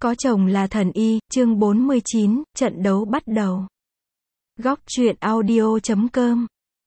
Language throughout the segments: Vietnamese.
Có chồng là thần y, chương 49, trận đấu bắt đầu. Góc truyện audio.com.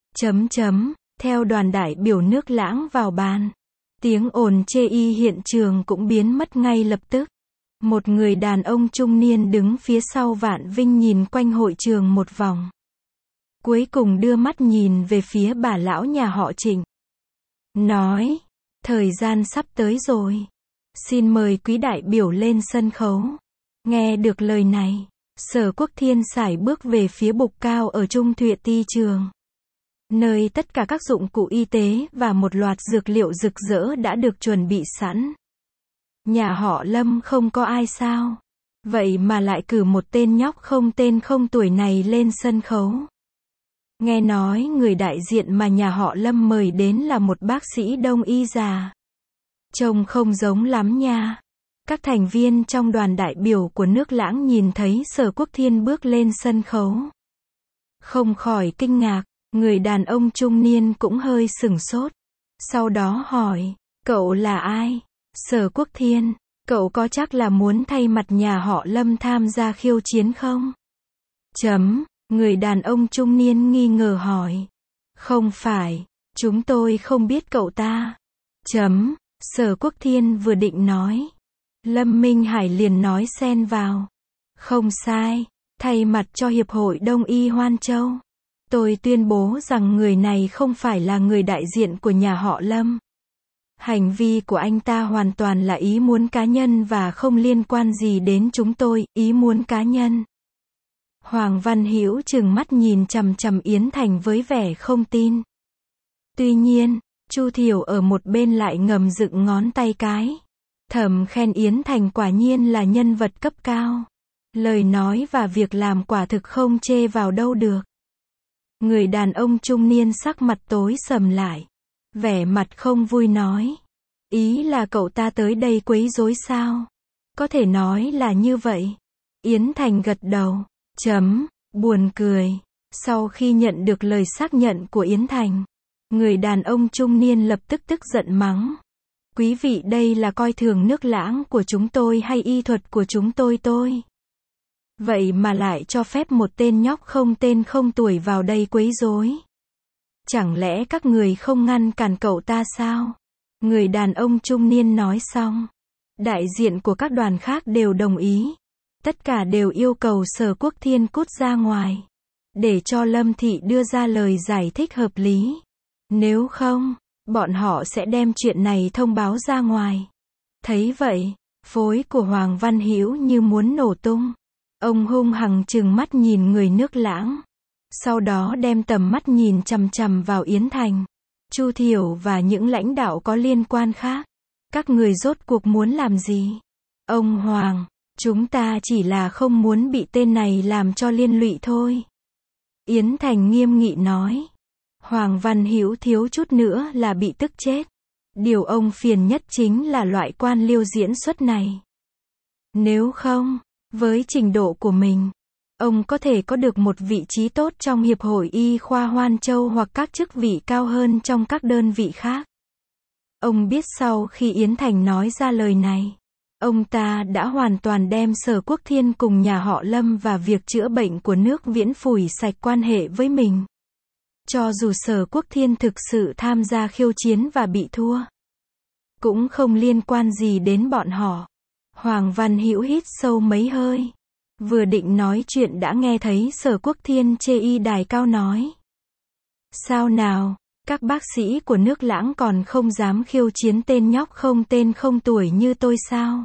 Theo đoàn đại biểu nước Lãng vào bàn. Tiếng ồn chê y hiện trường cũng biến mất ngay lập tức. Một người đàn ông trung niên đứng phía sau Vạn Vinh nhìn quanh hội trường một vòng. Cuối cùng đưa mắt nhìn về phía bà lão nhà họ Trịnh. Nói, thời gian sắp tới rồi. Xin mời quý đại biểu lên sân khấu. Nghe được lời này, Sở Quốc Thiên sải bước về phía bục cao ở Trung Thụy Ti trường. Nơi tất cả các dụng cụ y tế và một loạt dược liệu rực rỡ đã được chuẩn bị sẵn. Nhà họ Lâm không có ai sao? Vậy mà lại cử một tên nhóc không tên không tuổi này lên sân khấu. Nghe nói người đại diện mà nhà họ Lâm mời đến là một bác sĩ đông y già. Trông không giống lắm nha. Các thành viên trong đoàn đại biểu của nước Lãng nhìn thấy Sở Quốc Thiên bước lên sân khấu. Không khỏi kinh ngạc, người đàn ông trung niên cũng hơi sửng sốt. Sau đó hỏi, cậu là ai? Sở Quốc Thiên, cậu có chắc là muốn thay mặt nhà họ Lâm tham gia khiêu chiến không? Người đàn ông trung niên nghi ngờ hỏi. Không phải, chúng tôi không biết cậu ta. Sở Quốc Thiên vừa định nói. Lâm Minh Hải liền nói xen vào. Không sai, thay mặt cho Hiệp hội Đông y Hoan Châu. Tôi tuyên bố rằng người này không phải là người đại diện của nhà họ Lâm. Hành vi của anh ta hoàn toàn là ý muốn cá nhân và không liên quan gì đến chúng tôi, ý muốn cá nhân. Hoàng Văn Hữu trừng mắt nhìn chằm chằm Yến Thành với vẻ không tin. Tuy nhiên, Chu Thiểu ở một bên lại ngầm dựng ngón tay cái. Thầm khen Yến Thành quả nhiên là nhân vật cấp cao. Lời nói và việc làm quả thực không chê vào đâu được. Người đàn ông trung niên sắc mặt tối sầm lại. Vẻ mặt không vui nói. Ý là cậu ta tới đây quấy rối sao? Có thể nói là như vậy. Yến Thành gật đầu. Buồn cười. Sau khi nhận được lời xác nhận của Yến Thành, người đàn ông trung niên lập tức tức giận mắng. Quý vị đây là coi thường nước Lãng của chúng tôi hay y thuật của chúng tôi? Vậy mà lại cho phép một tên nhóc không tên không tuổi vào đây quấy rối. Chẳng lẽ các người không ngăn cản cậu ta sao? Người đàn ông trung niên nói xong. Đại diện của các đoàn khác đều đồng ý. Tất cả đều yêu cầu Sở Quốc Thiên cút ra ngoài. Để cho Lâm Thị đưa ra lời giải thích hợp lý. Nếu không, bọn họ sẽ đem chuyện này thông báo ra ngoài. Thấy vậy, phối của Hoàng Văn Hữu như muốn nổ tung. Ông hung hăng trừng mắt nhìn người nước Lãng. Sau đó đem tầm mắt nhìn chằm chằm vào Yến Thành, Chu Thiểu và những lãnh đạo có liên quan khác. Các người rốt cuộc muốn làm gì? Ông Hoàng, chúng ta chỉ là không muốn bị tên này làm cho liên lụy thôi. Yến Thành nghiêm nghị nói. Hoàng Văn Hữu thiếu chút nữa là bị tức chết. Điều ông phiền nhất chính là loại quan liêu diễn xuất này. Nếu không, với trình độ của mình, ông có thể có được một vị trí tốt trong Hiệp hội Y khoa Hoan Châu hoặc các chức vị cao hơn trong các đơn vị khác. Ông biết sau khi Yến Thành nói ra lời này, ông ta đã hoàn toàn đem Sở Quốc Thiên cùng nhà họ Lâm và việc chữa bệnh của nước Viễn phủi sạch quan hệ với mình. Cho dù Sở Quốc Thiên thực sự tham gia khiêu chiến và bị thua, cũng không liên quan gì đến bọn họ. Hoàng Văn Hữu hít sâu mấy hơi. Vừa định nói chuyện đã nghe thấy Sở Quốc Thiên chê y đài cao nói. Sao nào, các bác sĩ của nước Lãng còn không dám khiêu chiến tên nhóc không tên không tuổi như tôi sao?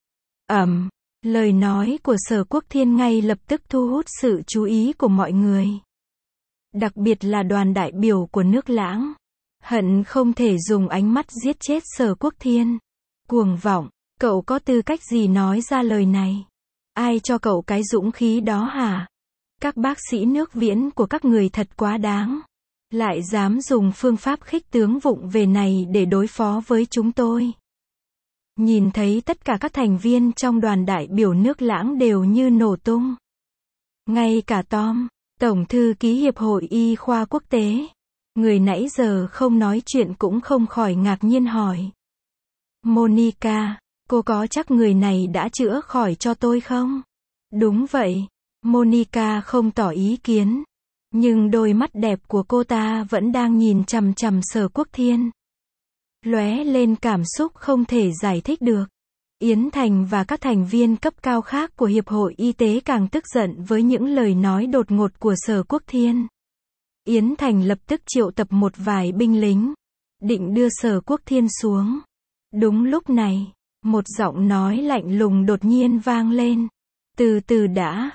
Lời nói của Sở Quốc Thiên ngay lập tức thu hút sự chú ý của mọi người. Đặc biệt là đoàn đại biểu của nước Lãng. Hận không thể dùng ánh mắt giết chết Sở Quốc Thiên. Cuồng vọng, cậu có tư cách gì nói ra lời này? Ai cho cậu cái dũng khí đó hả? Các bác sĩ nước Viễn của các người thật quá đáng. Lại dám dùng phương pháp khích tướng vụng về này để đối phó với chúng tôi. Nhìn thấy tất cả các thành viên trong đoàn đại biểu nước Lãng đều như nổ tung. Ngay cả Tom, Tổng thư ký Hiệp hội Y khoa Quốc tế, người nãy giờ không nói chuyện cũng không khỏi ngạc nhiên hỏi. Monica, Cô có chắc người này đã chữa khỏi cho tôi không? Đúng vậy. Monica không tỏ ý kiến. Nhưng đôi mắt đẹp của cô ta vẫn đang nhìn chằm chằm Sở Quốc Thiên. Lóe lên cảm xúc không thể giải thích được. Yến Thành và các thành viên cấp cao khác của Hiệp hội Y tế càng tức giận với những lời nói đột ngột của Sở Quốc Thiên. Yến Thành lập tức triệu tập một vài binh lính, định đưa Sở Quốc Thiên xuống. Đúng lúc này, một giọng nói lạnh lùng đột nhiên vang lên. Từ từ đã.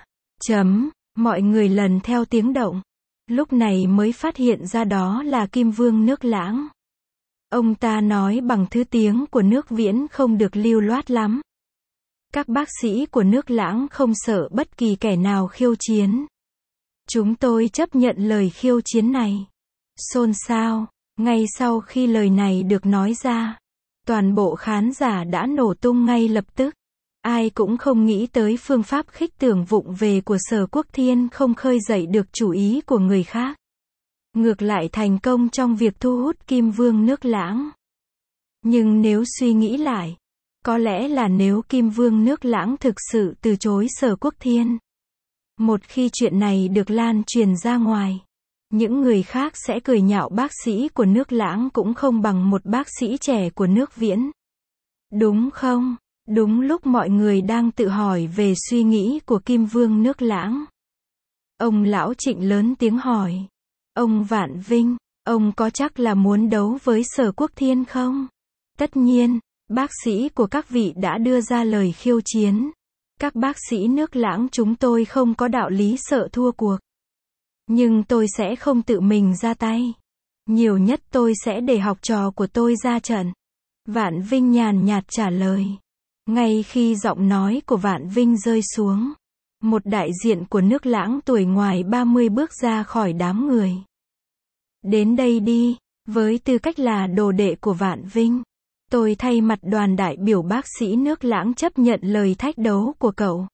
Mọi người lần theo tiếng động. Lúc này mới phát hiện ra đó là Kim Vương Nước Lãng. Ông ta nói bằng thứ tiếng của nước Viễn không được lưu loát lắm. Các bác sĩ của nước Lãng không sợ bất kỳ kẻ nào khiêu chiến. Chúng tôi chấp nhận lời khiêu chiến này. Xôn xao. Ngay sau khi lời này được nói ra, toàn bộ khán giả đã nổ tung ngay lập tức. Ai cũng không nghĩ tới phương pháp khích tưởng vụng về của Sở Quốc Thiên không khơi dậy được chủ ý của người khác. Ngược lại thành công trong việc thu hút Kim Vương Nước Lãng. Nhưng nếu suy nghĩ lại, có lẽ là nếu Kim Vương Nước Lãng thực sự từ chối Sở Quốc Thiên, một khi chuyện này được lan truyền ra ngoài, những người khác sẽ cười nhạo bác sĩ của nước Lãng cũng không bằng một bác sĩ trẻ của nước Viễn. Đúng không? Đúng lúc mọi người đang tự hỏi về suy nghĩ của Kim Vương Nước Lãng, ông lão Trịnh lớn tiếng hỏi. Ông Vạn Vinh, ông có chắc là muốn đấu với Sở Quốc Thiên không? Tất nhiên, bác sĩ của các vị đã đưa ra lời khiêu chiến. Các bác sĩ nước Lãng chúng tôi không có đạo lý sợ thua cuộc. Nhưng tôi sẽ không tự mình ra tay. Nhiều nhất tôi sẽ để học trò của tôi ra trận. Vạn Vinh nhàn nhạt trả lời. Ngay khi giọng nói của Vạn Vinh rơi xuống, một đại diện của nước Lãng tuổi ngoài 30 bước ra khỏi đám người. Đến đây đi, với tư cách là đồ đệ của Vạn Vinh, tôi thay mặt đoàn đại biểu bác sĩ nước Lãng chấp nhận lời thách đấu của cậu.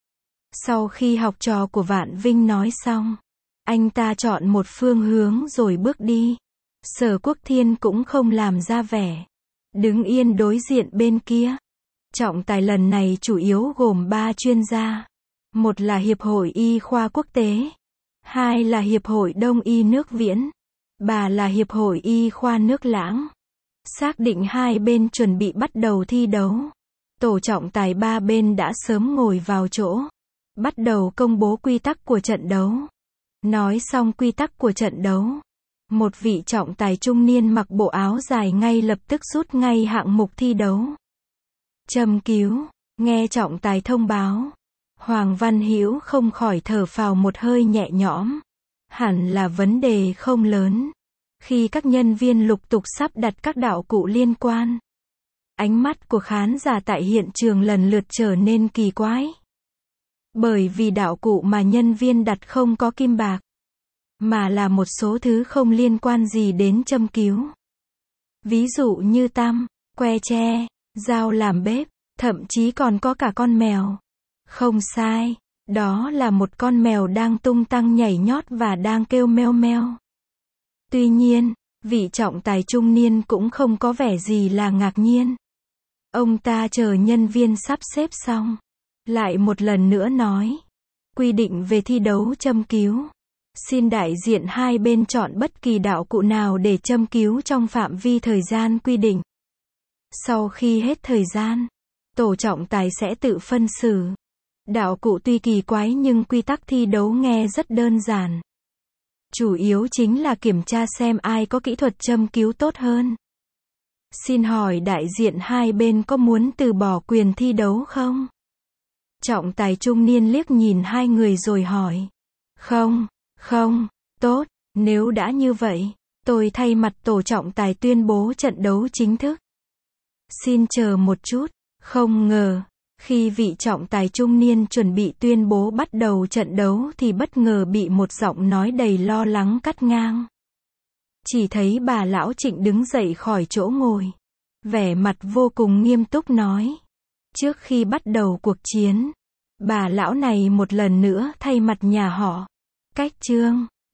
Sau khi học trò của Vạn Vinh nói xong, anh ta chọn một phương hướng rồi bước đi. Sở Quốc Thiên cũng không làm ra vẻ đứng yên đối diện bên kia. Trọng tài lần này chủ yếu gồm 3 chuyên gia. Một là Hiệp hội Y khoa Quốc tế, 2 là Hiệp hội Đông Y nước Viễn, 3 là Hiệp hội Y khoa nước Lãng. Xác định hai bên chuẩn bị bắt đầu thi đấu. Tổ trọng tài 3 bên đã sớm ngồi vào chỗ. Bắt đầu công bố quy tắc của trận đấu. Nói xong quy tắc của trận đấu, một vị trọng tài trung niên mặc bộ áo dài ngay lập tức rút ngay hạng mục thi đấu. Châm cứu. Nghe trọng tài thông báo, Hoàng Văn Hữu không khỏi thở phào một hơi nhẹ nhõm. Hẳn là vấn đề không lớn. Khi các nhân viên lục tục sắp đặt các đạo cụ liên quan, ánh mắt của khán giả tại hiện trường lần lượt trở nên kỳ quái. Bởi vì đạo cụ mà nhân viên đặt không có kim bạc, mà là một số thứ không liên quan gì đến châm cứu. Ví dụ như tăm, que tre, dao làm bếp, thậm chí còn có cả con mèo. Không sai, đó là một con mèo đang tung tăng nhảy nhót và đang kêu meo meo. Tuy nhiên, vị trọng tài trung niên cũng không có vẻ gì là ngạc nhiên. Ông ta chờ nhân viên sắp xếp xong, lại một lần nữa nói. Quy định về thi đấu châm cứu. Xin đại diện hai bên chọn bất kỳ đạo cụ nào để châm cứu trong phạm vi thời gian quy định. Sau khi hết thời gian, tổ trọng tài sẽ tự phân xử. Đạo cụ tuy kỳ quái nhưng quy tắc thi đấu nghe rất đơn giản. Chủ yếu chính là kiểm tra xem ai có kỹ thuật châm cứu tốt hơn. Xin hỏi đại diện hai bên có muốn từ bỏ quyền thi đấu không? Trọng tài trung niên liếc nhìn hai người rồi hỏi. Không, tốt, nếu đã như vậy, tôi thay mặt tổ trọng tài tuyên bố trận đấu chính thức. Xin chờ một chút. Không ngờ, khi vị trọng tài trung niên chuẩn bị tuyên bố bắt đầu trận đấu thì bất ngờ bị một giọng nói đầy lo lắng cắt ngang. Chỉ thấy bà lão Trịnh đứng dậy khỏi chỗ ngồi, vẻ mặt vô cùng nghiêm túc nói. Trước khi bắt đầu cuộc chiến, bà lão này một lần nữa thay mặt nhà họ Cách Trương,